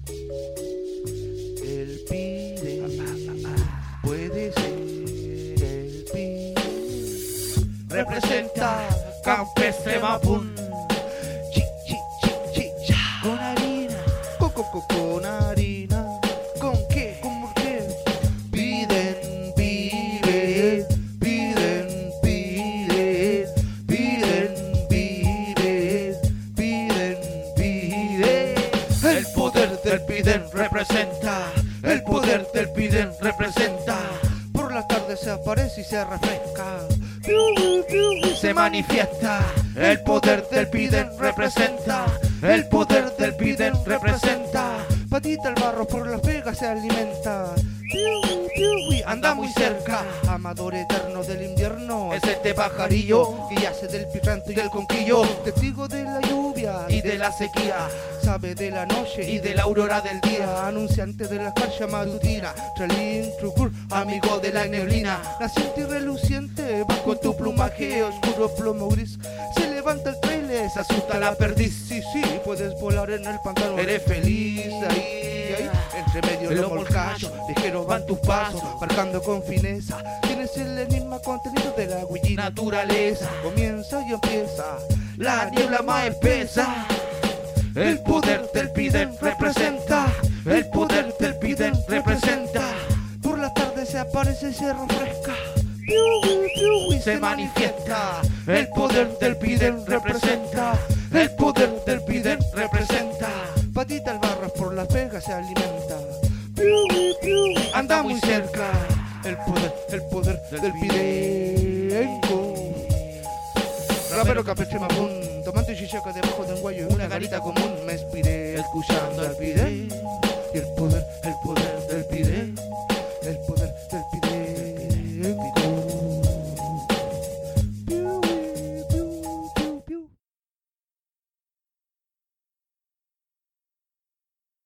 El pide, puede ser el pide. Representa Campestre Mapun. Chi, chi, chi, chi, cha. Con harina, con harina. ¿Con qué? ¿Con por qué? Piden, piden, piden, piden, piden, piden, piden, piden. El poder del piden representa. El poder del piden representa. Por la tarde se aparece y se refresca. Se manifiesta. El poder del piden representa. El poder del piden representa. Patita el barro por las vegas se alimenta. Anda muy cerca. Amador eterno del invierno es este pajarillo que yace del pirranto y del conquillo. Testigo de la lluvia y de la sequía. Sabe de la noche y de la aurora del día. Anunciante de la escarcha matutina. Trelín, trucur, amigo de la neblina. Naciente y reluciente bajo tu plumaje oscuro plomo gris. Se levanta el trailer, se asusta la perdiz. Sí, sí, puedes volar en el pantano. Eres feliz ahí, entre medio de los molcachos. Ligeros van tus pasos, marcando con fineza. Tienes el enigma contenido de la huella naturaleza. Comienza y empieza la niebla más espesa. El poder del piden representa. El poder del piden representa. Por la tarde se aparece y se refresca. Y se manifiesta. El poder del piden representa. El poder del piden representa. Patita el barro por las vegas se alimenta. Anda muy cerca. El poder del pidenco. Rapero campestre Mapun. Tomando chichaca debajo de un guayo y una garita común. Me inspiré escuchando al pide.